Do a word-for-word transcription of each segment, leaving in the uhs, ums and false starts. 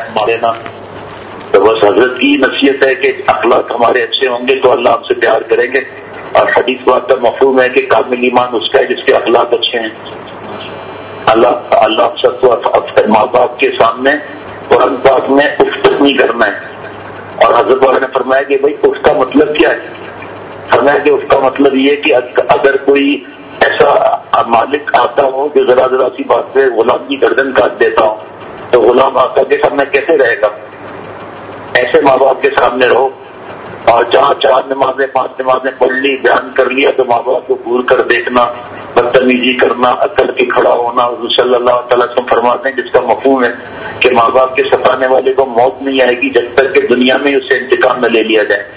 ہمارے نا تو بس حضرت کی نصیحت ہے کہ اخلاق ہمارے اچھے ہوں گے تو اللہ ہم سے پیار کریں گے، اور حدیث بات کا مفہوم ہے کہ کامل ایمان اس کا ہے جس کے اخلاق اچھے ہیں۔ اللہ اللہ ہم سب کو اپنے ماں باپ کے سامنے قرآن پاک میں اف نہیں کرنا ہے، اور حضرت والا نے فرمایا کہ بھائی اس کا مطلب کیا ہے؟ فرمایا کہ اس کا مطلب یہ کہ اگر کوئی ایسا مالک آتا ہو جو ذرا ذرا سی بات پہ غلام کی گردن کاٹ دیتا ہو تو غلام آقا کے سامنے کیسے رہے گا؟ ایسے ماں باپ کے سامنے رہو، اور جہاں چار نمازیں پانچ نمازیں پڑھ لی بیان کر لیا تو ماں باپ کو گور کر دیکھنا، بدتمیزی کرنا، عقل کے کھڑا ہونا، حضور صلی اللہ تعالیٰ وسلم فرماتے ہیں جس کا مفہوم ہے کہ ماں باپ کے ستانے والے کو موت نہیں آئے گی جب تک کہ دنیا میں اسے انتقام نہ لے لیا جائے۔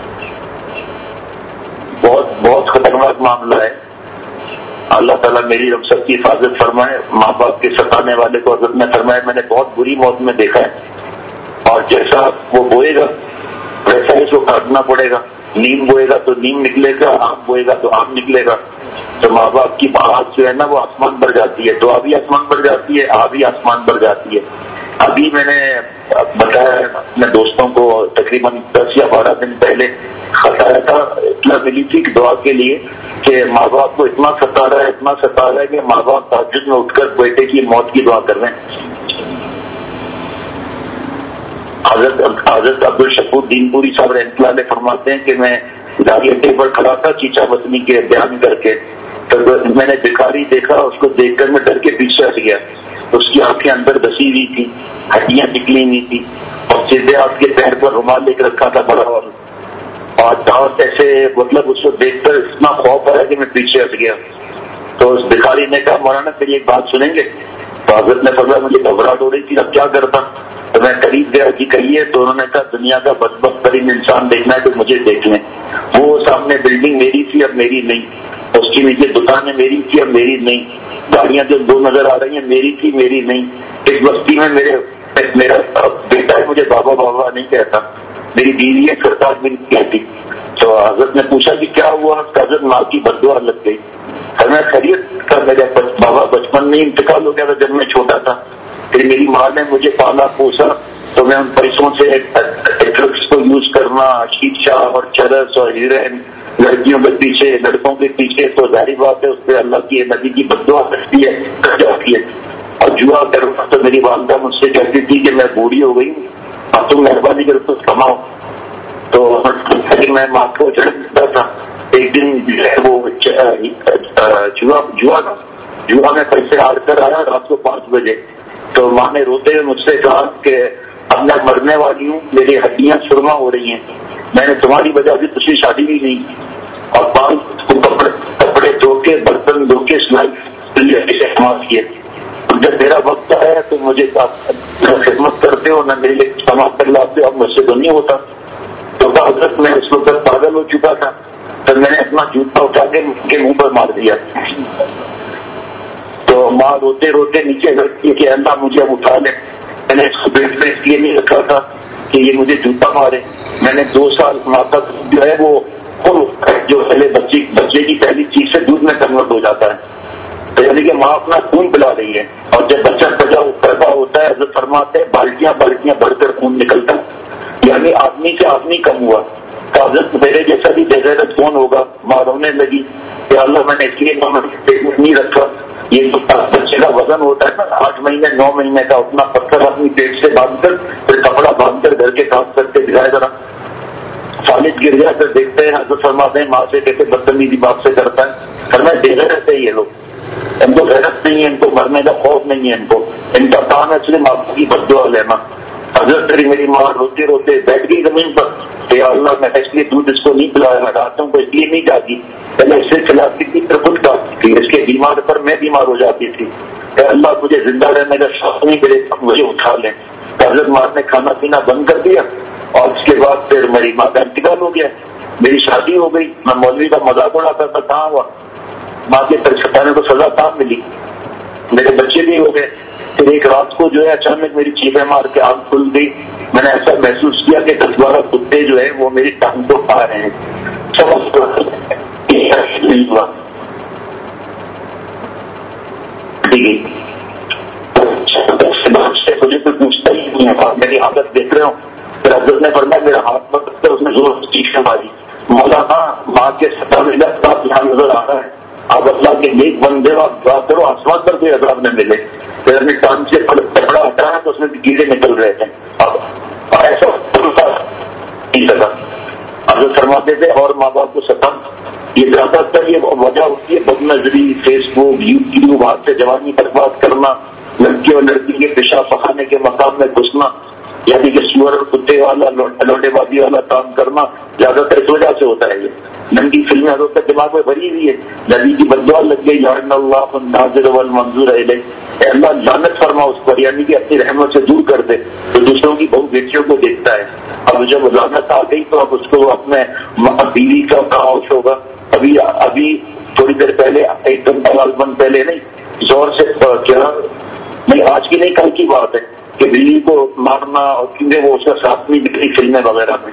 بہت بہت خطرناک معاملہ ہے۔ اللہ تعالیٰ میری ہم سب کی حفاظت فرمائے۔ ماں باپ کے ستانے والے کو حضرت نے فرمایا میں نے بہت بری موت میں دیکھا ہے، اور جیسا وہ بوئے گا ویسا اس کو کاٹنا پڑے گا۔ نیم بوئے گا تو نیم نکلے گا، آم بوئے گا تو آم نکلے گا۔ تو ماں باپ کی بات جو ہے نا وہ آسمان بھر جاتی ہے، دعا بھی آسمان بھر جاتی ہے، آ بھی آسمان بھر جاتی ہے۔ ابھی میں نے بتایا اپنے دوستوں کو تقریباً دس یا بارہ دن پہلے خطایا تھا، اطلاع ملی تھی کہ دعا کے لیے کہ ماں باپ کو اتنا ستا رہا ہے اتنا ستا رہا ہے کہ ماں باپ تہجد میں اٹھ کر بیٹے کی موت کی دعا کر رہے ہیں۔ حضرت حضرت عبد الشکور دین پوری صاحب رحمۃ اللہ علیہ فرماتے ہیں کہ میں گاڑی اڈے پر کھڑا تھا چیچا وطنی کے بیان کر کے، تو میں نے بھکاری دیکھا، اس کو دیکھ کر میں ڈر کے پیچھے ہٹ گیا۔ اس کی آنکھیں اندر دسی ہوئی تھی، ہڈیاں نکلی ہوئی تھی، اور سیدھے ہاتھ کے پیر پر رومال لے کے رکھا تھا بڑا، اور اور دانت ایسے، مطلب اس کو دیکھ کر اتنا خوف آیا کہ میں پیچھے ہٹ گیا۔ تو اس بھکاری نے کہا مولانا پھر ایک بات سنیں گے؟ تو حضرت نے فرمایا مجھے گھبراہٹ ہو رہی تھی اب کیا کرتا؟ تو میں قریب گیا کہ کہیے، تو انہوں نے کہا دنیا کا بدبخت ترین انسان دیکھنا ہے تو مجھے دیکھ لیں۔ وہ سامنے بلڈنگ میری تھی اب میری نہیں، اس کے نیچے دکانیں میری تھی اب میری نہیں، گاڑیاں جو دو نظر آ رہی ہیں میری تھی میری نہیں۔ اس بستی میں میرے میرا بیٹا ہے مجھے بابا بابا نہیں کہتا، میری بیوی ہے سرکار بھی نہیں کہتی۔ تو حضرت نے پوچھا کہ کیا ہوا؟ حضرت ماں کی بددعا لگ گئی۔ میں خیریت کا میرا بابا بچپن میں انتقال ہو گیا تھا جب میں چھوٹا تھا، پھر میری ماں نے مجھے پالا پوسا، تو میں ان پیسوں سے ڈرگس کو یوز کرنا، شیشہ اور چرس اور ہیروئن، لڑکیوں کے پیچھے لڑکوں کے پیچھے، تو ظاہر بات ہے اس پہ اللہ کی نبی کی بددعا کرتی ہے کر جاتی ہے۔ اور جوا کرنا تو میری والدہ مجھ سے کہتی تھی کہ میں بوڑھی ہو گئی، اب تم مہربانی کر کچھ کماؤ۔ تو میں ماں کو چڑھتا تھا، ایک دن وہ جوا جوا جوا میں پیسے ہار کر آیا رات کو پانچ بجے، تو ماں نے روتے ہوئے مجھ سے کہا کہ اب میں مرنے والی ہوں، میری ہڈیاں سرما ہو رہی ہیں، میں نے تمہاری وجہ سے تجھے شادی بھی نہیں کی، اور پانچ کپڑے کپڑے دھو کے برتن دھو کے سلائی استعمال کیے۔ جب میرا وقت آیا تو مجھے خدمت کرتے ہو نہ میرے لیے سامان کر لاتے ہو، اب مجھ سے تو نہیں ہوتا۔ تو حضرت میں اس وقت پاگل ہو چکا تھا، تو میں نے اپنا جوتا اٹھا کے ان کے منہ پر مار دیا۔ تو ماں روتے روتے نیچے رکھتی ہے کہ اللہ مجھے اب اٹھا لے۔ میں نے اس کو بیٹ میں اس لیے نہیں رکھا تھا کہ یہ مجھے جوتا مارے۔ میں نے دو سال ماں کا جو ہے وہ جو پہلے بچے بچے کی پہلی چیز سے دودھ میں کنورٹ ہو جاتا ہے، تو یعنی کہ ماں اپنا خون پلا رہی ہے، اور جب بچہ پیدا پیدا ہوتا ہے حضرت فرماتے ہیں بالٹیاں بالٹیاں بھر کر خون نکلتا ہے، یعنی آدمی سے آدمی کم ہوا۔ تو حضرت میرے جیسا بھی بے غیرت کون ہوگا؟ ماں رونے لگی کہ اللہ میں نے اس لیے پیٹ میں نہیں رکھا، یہ جو بچے کا وزن ہوتا ہے نا آٹھ مہینے نو مہینے کا، اتنا پتھر اپنی پیٹ سے باندھ کر پھر کپڑا باندھ کر گھر کے کام کرتے دکھائے ذرا۔ خالد گر گیا پھر دیکھتے ہیں حضرت فرماتے ہیں ماں سے کیسے بدتمیزی باپ سے کرتا ہے۔ پھر میں بے غیرت ہے یہ لوگ، ان کو غیرت نہیں ہے، ان کو مرنے کا خوف نہیں ہے، ان کو ان کا کام ہے صرف آپ کی بددعا لینا۔ حضرت تری میری ماں روتے روتے بیٹھ گئی زمین پر کہ اللہ میں اس لیے دودھ اس کو نہیں پلایا، میں راتوں کو اس لیے نہیں جاگی، پہلے اس سے کھلاتی تھی پھر خود کھاتی تھی، اس کے بیمار پر میں بیمار ہو جاتی تھی کہ اللہ مجھے زندہ رہنے کا شوق نہیں کرے مجھے اٹھا لیں۔ حضرت ماں نے کھانا پینا بند کر دیا، اور اس کے بعد پھر میری ماں کا انتقال ہو گیا، میری شادی ہو گئی۔ میں مولوی کا مذاق اڑاتا تھا، کہاں ہوا؟ ماں کے ستانے کو سزا کہاں ملی؟ میرے بچے بھی ہو گئے۔ پھر ایک رات کو جو ہے اچانک میری چیخیں مار کے آنکھ کھل گئی، میں نے ایسا محسوس کیا کہ دس بارہ کتے جو ہے وہ میری ٹانگ کو کھا رہے ہیں۔ مجھے کوئی پوچھتا ہی نہیں ہے، میری حالت دیکھ رہے ہو. پھر حضرت نے فرمایا میرا ہاتھ مت رکھتے، اس نے زور سے چیخیں ماری، مولانا ماں کے سطح میں آپ یہاں نظر آ رہا ہے، آپ اللہ کے نیک بندے ہو، آپ دعا کرو آسمان پر کوئی عذاب نہ ملے. پھر اپنی کان سے کپڑا ہٹایا تو اس میں کیڑے نکل رہے تھے. اب ایسا نہیں سکا. حضرت فرماتے تھے اور ماں باپ کو ستم یہ زیادہ تر یہ وجہ ہوتی ہے بد نظری، فیس بک، یوٹیوب، ہاتھ سے جوانی برباد کرنا، لڑکی اور لڑکی کے پیشاب پخانے کے مقام میں گھسنا، یعنی کہ سور اور کتے والا لوٹے بازی والا کام کرنا زیادہ تر اس وجہ سے ہوتا ہے. یہ ننگی فلمیں حضرت کے دماغ میں بھری ہوئی ہے. نبی کی بددعا لگ گئی، یعن اللہ الناظر والمنظور الیہ، اے اللہ لعنت فرما اس پر، یعنی کہ اپنی رحمت سے دور کر دے تو دوسروں کی بہو بیٹیوں کو دیکھتا ہے. اب جب لعنت آ گئی تو اب اس کو اپنے بیوی کا کاؤش ہوگا. ابھی ابھی تھوڑی دیر پہلے ایک گھنٹہ بند پہلے نہیں زور سے کیا نہیں، آج کی نہیں کل کی بات ہے کہ بیوی کو مارنا، اور کیونکہ وہ اس کا ساتھ نہیں نکلی فلمیں وغیرہ میں،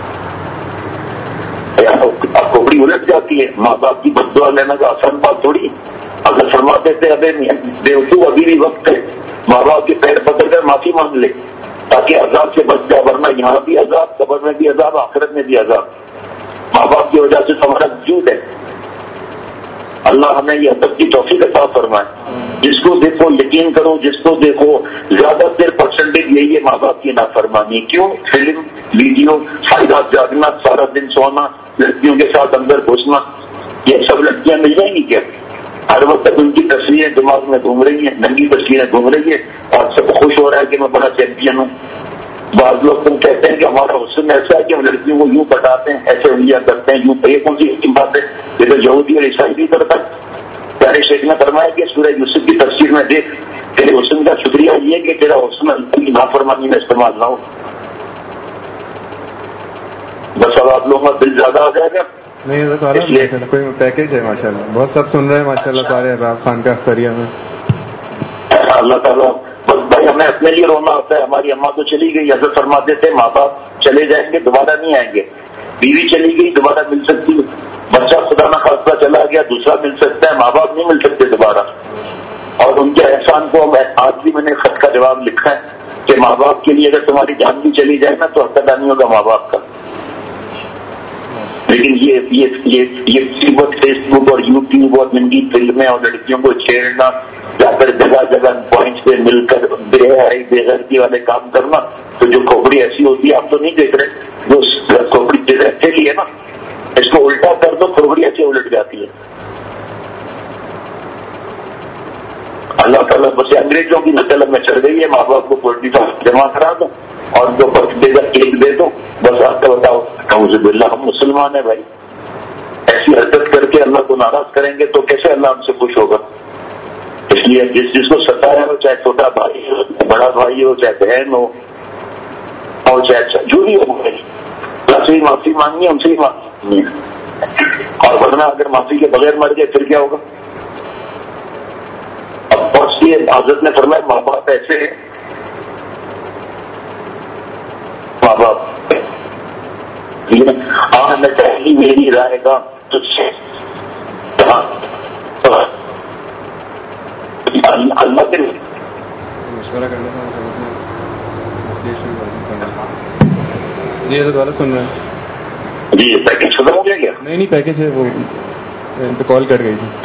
اب کھوپڑی الٹ جاتی ہے. ماں باپ کی بد دعا لینا کا آسان بات تھوڑی. اگر فرماتے تھے ابھی بیوقوف ابھی بھی وقت ہے، ماں باپ کے پیر پکڑ کر معافی مانگ لے تاکہ عذاب سے بچ جائے، ورنہ یہاں بھی عذاب، قبر میں بھی عذاب، آخرت میں بھی عذاب. ماں باپ کی وجہ سے ہمارا وجود ہے. اللہ ہمیں یہ ادب کی توفیق عطا فرمائے. جس کو دیکھو یقین کرو، جس کو دیکھو زیادہ تر پرسنٹیج یہی ہے ماں باپ کی نافرمانی. کیوں؟ فلم، ویڈیو، فائدہ جاگنا، سارا دن سونا، لڑکیوں کے ساتھ اندر گھسنا. یہ سب لڑکیاں مل جائیں گی کیا؟ ہر وقت تک ان کی تصویریں دماغ میں گھوم رہی ہیں، ننگی تصویریں گھوم رہی ہے، اور سب خوش ہو رہا ہے کہ میں بڑا چیمپئن ہوں. بعض لوگ تم کہتے ہیں کہ ہمارا حسن ایسا ہے کہ ہم لڑکیوں کو یوں بٹاتے ہیں، ایسے انگلیاں کرتے ہیں، یوں. یہ کون سی بات ہے؟ یہ تو یہودی اور عیسائی بھی کرتا ہے. پیارے شیخ نے فرمایا کہ سورہ یوسف کی تفسیر میں دیکھ، تیرے حسن کا شکریہ یہ کہ تیرا حسن اللہ کی نافرمانی میں استعمال نہ ہو. بس اب آپ لوگوں کا دل زیادہ آ جائے گا. نہیں کوئی پیکیج ہے ماشاء اللہ، بہت سب سن رہے ہیں ماشاء اللہ سارے ابراہیم خان کا اختریہ میں. اللہ تعالیٰ بس بھائی ہمیں اپنے لیے رونا ہوتا ہے. ہماری اماں تو چلی گئی، حضرت فرماتے تھے ماں باپ چلے جائیں گے دوبارہ نہیں آئیں گے. بیوی چلی گئی دوبارہ مل سکتی ہے، بچہ خدا نہ خاصہ چلا گیا دوسرا مل سکتا ہے، ماں باپ نہیں مل سکتے دوبارہ. اور ان کے احسان کو آج بھی میں نے خط کا جواب لکھا ہے کہ ماں باپ کے لیے اگر تمہاری جان بھی چلی جائے نا تو حق ادا نہیں ہوگا ماں باپ کا. لیکن یہ یہ یہ مصیبت فیس بک اور یوٹیوب اور ننگی فلمیں اور لڑکیوں کو چھیڑنا، یا پھر جگہ جگہ پوائنٹس پہ مل کر بے حیائی بے غیرتی والے کام کرنا، تو جو کھوپڑی ایسی ہوتی ہے آپ تو نہیں دیکھ رہے، جو کھوپڑی جیسے اچھے لیے نا اس کو الٹا کر دو کھوپڑی ایسے الٹ جاتی ہے. اللہ تعالیٰ بس انگریزوں کی نقل میں چڑھ گئی ہے. ماں باپ کو پولٹری فارم جمع کرا دو اور جو برتھ ڈے کا کیک دے دو، بس آپ کا بتاؤ اعوذ باللہ ہم مسلمان ہیں بھائی. ایسی حرکت کر کے اللہ کو ناراض کریں گے تو کیسے اللہ ہم سے خوش ہوگا؟ اس لیے جس جس کو ستایا ہو، چاہے چھوٹا بھائی ہو، بڑا بھائی ہو، چاہے بہن ہو، اور چاہے جو بھی ہو، اللہ سے معافی مانگنی ہے، ان سے ہی مانگنی ہے. اور ورنہ اگر معافی کے بغیر مر گئے پھر کیا ہوگا؟ اور حضرت نے فرمایا ماں باپ ایسے ہیں، ماں باپ ہاں میں چاہیے میری رائے گا تجھ سے اللہ کے مشورہ کرنا. جی یہ تو دوبارہ سن رہے ہیں. جی پیکج ختم ہو گیا کیا؟ نہیں نہیں پیکج ہے، وہ کال کٹ گئی تھی.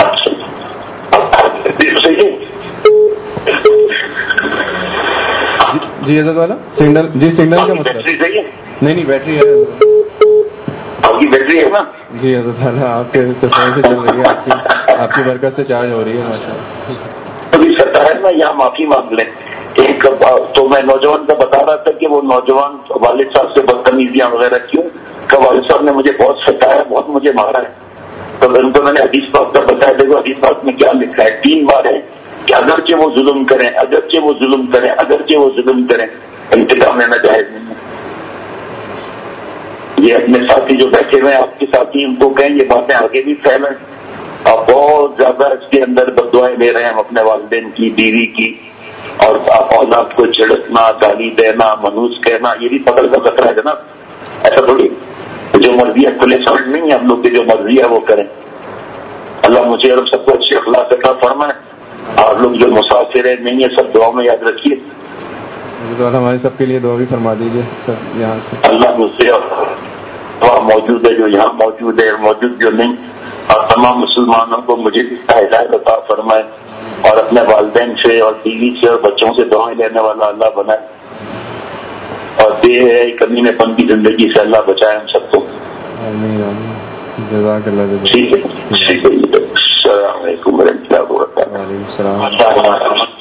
جی حضرت والا سگنل، جی سگنل کا مسئلہ صحیح ہے. نہیں نہیں بیٹری ہے آپ کی بیٹری ہے نا؟ جی حضرت والا آپ کے صحیح سے چل رہی ہے، آپ کی آپ کی برکت سے چارج ہو رہی ہے ماشاء اللہ. ابھی ستا ہے نا یہاں معافی مانگ لیں. ایک تو میں نوجوان کا بتا رہا تھا کہ وہ نوجوان والد صاحب سے بدتمیزیاں وغیرہ کیوں کہ والد صاحب نے مجھے بہت ستایا، بہت مجھے مارا ہے. تو ان کو میں نے حدیث پاک کا بتایا، دیکھو حدیث پاک میں کیا لکھا ہے، تین بار ہے کہ اگرچہ وہ ظلم کریں، اگرچہ وہ ظلم کریں، اگرچہ وہ ظلم کریں، انتقام لینا جائز نہیں ہے. یہ اپنے ساتھی جو بیٹھے ہوئے ہیں آپ کے ساتھی، ان کو کہیں یہ باتیں آگے بھی پھیلیں. آپ بہت زیادہ اس کے اندر بددعائیں دے رہے ہیں اپنے والدین کی، بیوی کی، اور اولاد کو چھڑکنا، گالی دینا، منوس کہنا، یہ بھی پکڑ کا خطرہ ہے نا. ایسا تھوڑی جو مرضی ہے کھلے سمجھ نہیں ہے، ہم لوگ کی جو مرضی ہے وہ کریں. اللہ مجھے اور سب کو اچھی اخلاق عطا فرمائے. آپ لوگ جو مسافر ہیں نہیں ہے سب دعاؤں میں یاد رکھیے. تو ہمارے سب کے لیے دعا بھی فرما دیجیے سب یہاں سے. اللہ مجھ سے وہاں موجود ہے جو یہاں موجود ہے موجود جو نہیں اور تمام مسلمانوں کو مجھے ہدایت عطا فرمائے اور اپنے والدین سے اور بیوی سے اور بچوں سے دعائیں لینے والا اللہ بنائے اور بے ہے کمی میں پن کی زندگی سے اللہ بچائے ہم سب کو. آمین آمین. جزاک اللہ. ٹھیک ہے ٹھیک ہے. السلام علیکم ورحمۃ اللہ وبرکاتہ. وعلیکم السلام.